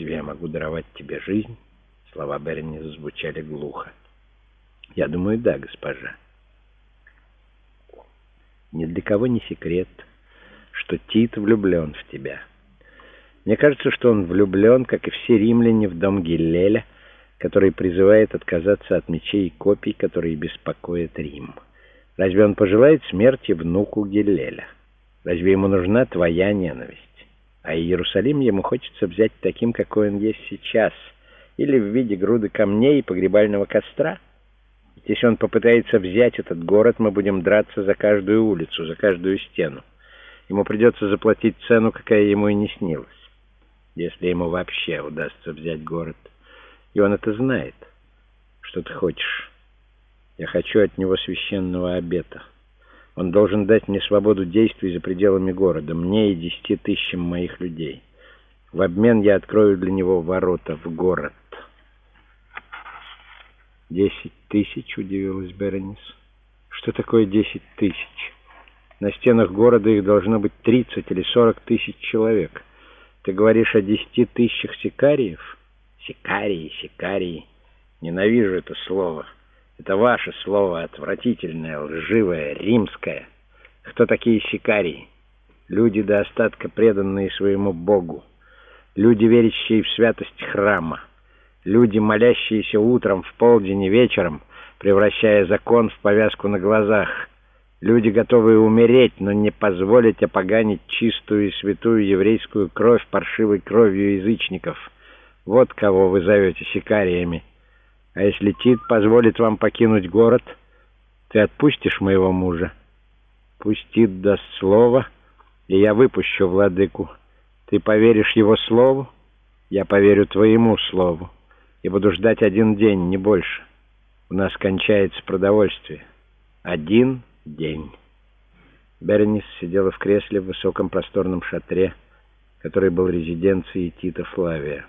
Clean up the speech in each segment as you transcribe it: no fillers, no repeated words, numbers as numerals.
разве я могу даровать тебе жизнь?» Слова Беренис звучали глухо. «Я думаю, да, госпожа. Ни для кого не секрет, что Тит влюблен в тебя. Мне кажется, что он влюблен, как и все римляне, в дом Гиллеля, который призывает отказаться от мечей и копий, которые беспокоят Рим. Разве он пожелает смерти внуку Гиллеля? Разве ему нужна твоя ненависть? А Иерусалим ему хочется взять таким, какой он есть сейчас, или в виде груды камней и погребального костра? Ведь если он попытается взять этот город, мы будем драться за каждую улицу, за каждую стену. Ему придется заплатить цену, какая ему и не снилась, если ему вообще удастся взять город. И он это знает. Что ты хочешь? Я хочу от него священного обета. Он должен дать мне свободу действий за пределами города, мне и 10 тысячам моих людей. В обмен я открою для него ворота в город». 10 тысяч, удивилась Беренис. «Что такое 10 тысяч? На стенах города их должно быть 30 или 40 тысяч человек. Ты говоришь о 10 тысячах сикариев?» «Сикарии. Ненавижу это слово. Это ваше слово, отвратительное, лживое, римское. Кто такие сикарии? Люди до остатка преданные своему Богу. Люди, верящие в святость храма. Люди, молящиеся утром, в полдень и вечером, превращая закон в повязку на глазах. Люди, готовые умереть, но не позволить опоганить чистую и святую еврейскую кровь паршивой кровью язычников. Вот кого вы зовете сикариями. А если Тит позволит вам покинуть город, ты отпустишь моего мужа? Пусть Тит даст слово, и я выпущу владыку. Ты поверишь его слову, я поверю твоему слову, и буду ждать 1 день, не больше. У нас кончается продовольствие. 1 день». Беренис сидела в кресле в высоком просторном шатре, который был резиденцией Тита Флавия.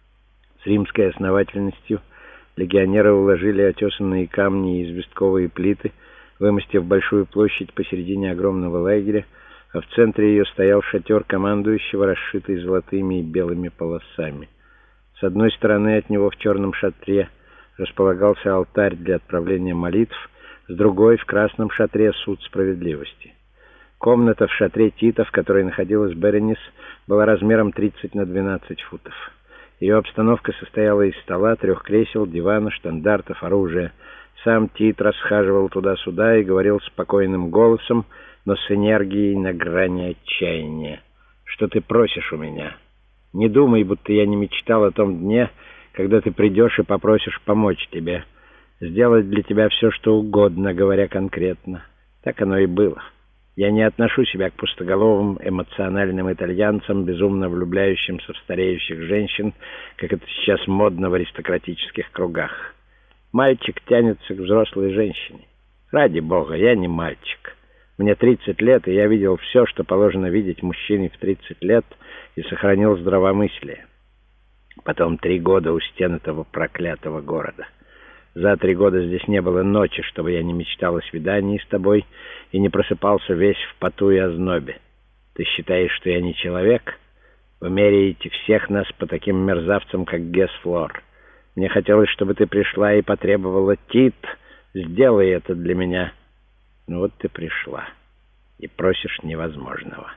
С римской основательностью легионеры уложили отесанные камни и известковые плиты, вымостив большую площадь посередине огромного лагеря, а в центре ее стоял шатер командующего, расшитый золотыми и белыми полосами. С одной стороны от него в черном шатре располагался алтарь для отправления молитв, с другой в красном шатре суд справедливости. Комната в шатре Тита, в которой находилась Беренис, была размером 30 на 12 футов. Ее обстановка состояла из стола, 3 кресел, дивана, штандартов, оружия. Сам Тит расхаживал туда-сюда и говорил спокойным голосом, но с энергией на грани отчаяния. «Что ты просишь у меня? Не думай, будто я не мечтал о том дне, когда ты придешь и попросишь помочь тебе. Сделать для тебя все, что угодно, говоря конкретно. Так оно и было. Я не отношу себя к пустоголовым, эмоциональным итальянцам, безумно влюбляющимся в стареющих женщин, как это сейчас модно в аристократических кругах. Мальчик тянется к взрослой женщине. Ради бога, я не мальчик. Мне 30 лет, и я видел все, что положено видеть мужчине в 30 лет, и сохранил здравомыслие. Потом 3 года у стен этого проклятого города. За 3 года здесь не было ночи, чтобы я не мечтал о свидании с тобой и не просыпался весь в поту и ознобе. Ты считаешь, что я не человек? Вы меряете всех нас по таким мерзавцам, как Гесфлор. Мне хотелось, чтобы ты пришла и потребовала: «Тит, сделай это для меня». Ну вот ты пришла и просишь невозможного.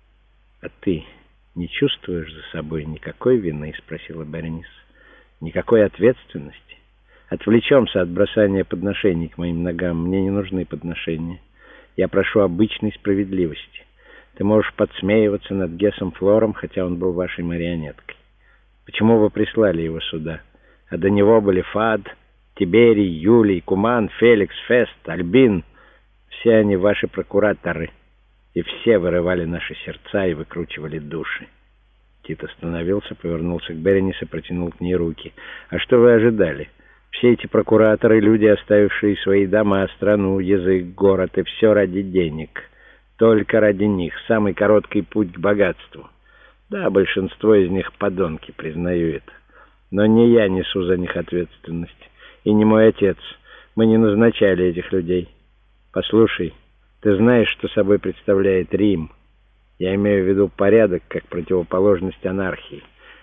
«А ты не чувствуешь за собой никакой вины?» — спросила Беренис. «Никакой ответственности? Отвлечемся от бросания подношений к моим ногам. Мне не нужны подношения. Я прошу обычной справедливости. Ты можешь подсмеиваться над Гесом Флором, хотя он был вашей марионеткой. Почему вы прислали его сюда? А до него были Фад, Тиберий, Юлий, Куман, Феликс, Фест, Альбин. Все они ваши прокураторы. И все вырывали наши сердца и выкручивали души». Тит остановился, повернулся к Беренис и протянул к ней руки. «А что вы ожидали? Все эти прокураторы — люди, оставившие свои дома, страну, язык, город, и все ради денег. Только ради них. Самый короткий путь к богатству. Да, большинство из них подонки, признаю это. Но не я несу за них ответственность. И не мой отец. Мы не назначали этих людей. Послушай, ты знаешь, что собой представляет Рим. Я имею в виду порядок как противоположность анархии.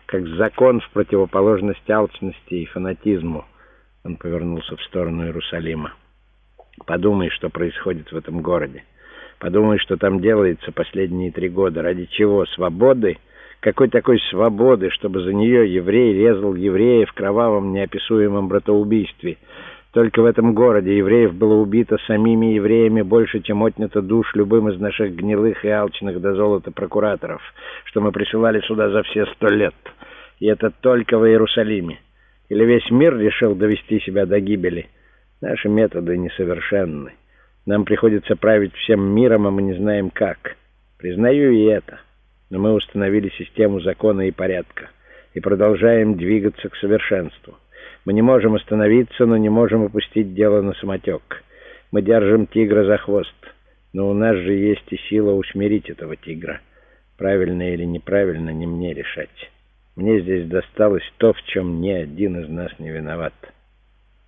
как закон в противоположность алчности и фанатизму. Он повернулся в сторону Иерусалима. Подумай, что происходит в этом городе. Подумай, что там делается последние 3 года. Ради чего? Свободы? Какой такой свободы, чтобы за нее еврей резал еврея в кровавом неописуемом братоубийстве? Только в этом городе евреев было убито самими евреями больше, чем отнято душ любым из наших гнилых и алчных до золота прокураторов, что мы присылали сюда за все 100 лет. И это только в Иерусалиме. Или весь мир решил довести себя до гибели? Наши методы несовершенны. Нам приходится править всем миром, а мы не знаем как. Признаю и это. Но мы установили систему закона и порядка и продолжаем двигаться к совершенству. Мы не можем остановиться, но не можем опустить дело на самотек. Мы держим тигра за хвост, но у нас же есть и сила усмирить этого тигра. Правильно или неправильно, не мне решать. Мне здесь досталось то, в чем ни один из нас не виноват.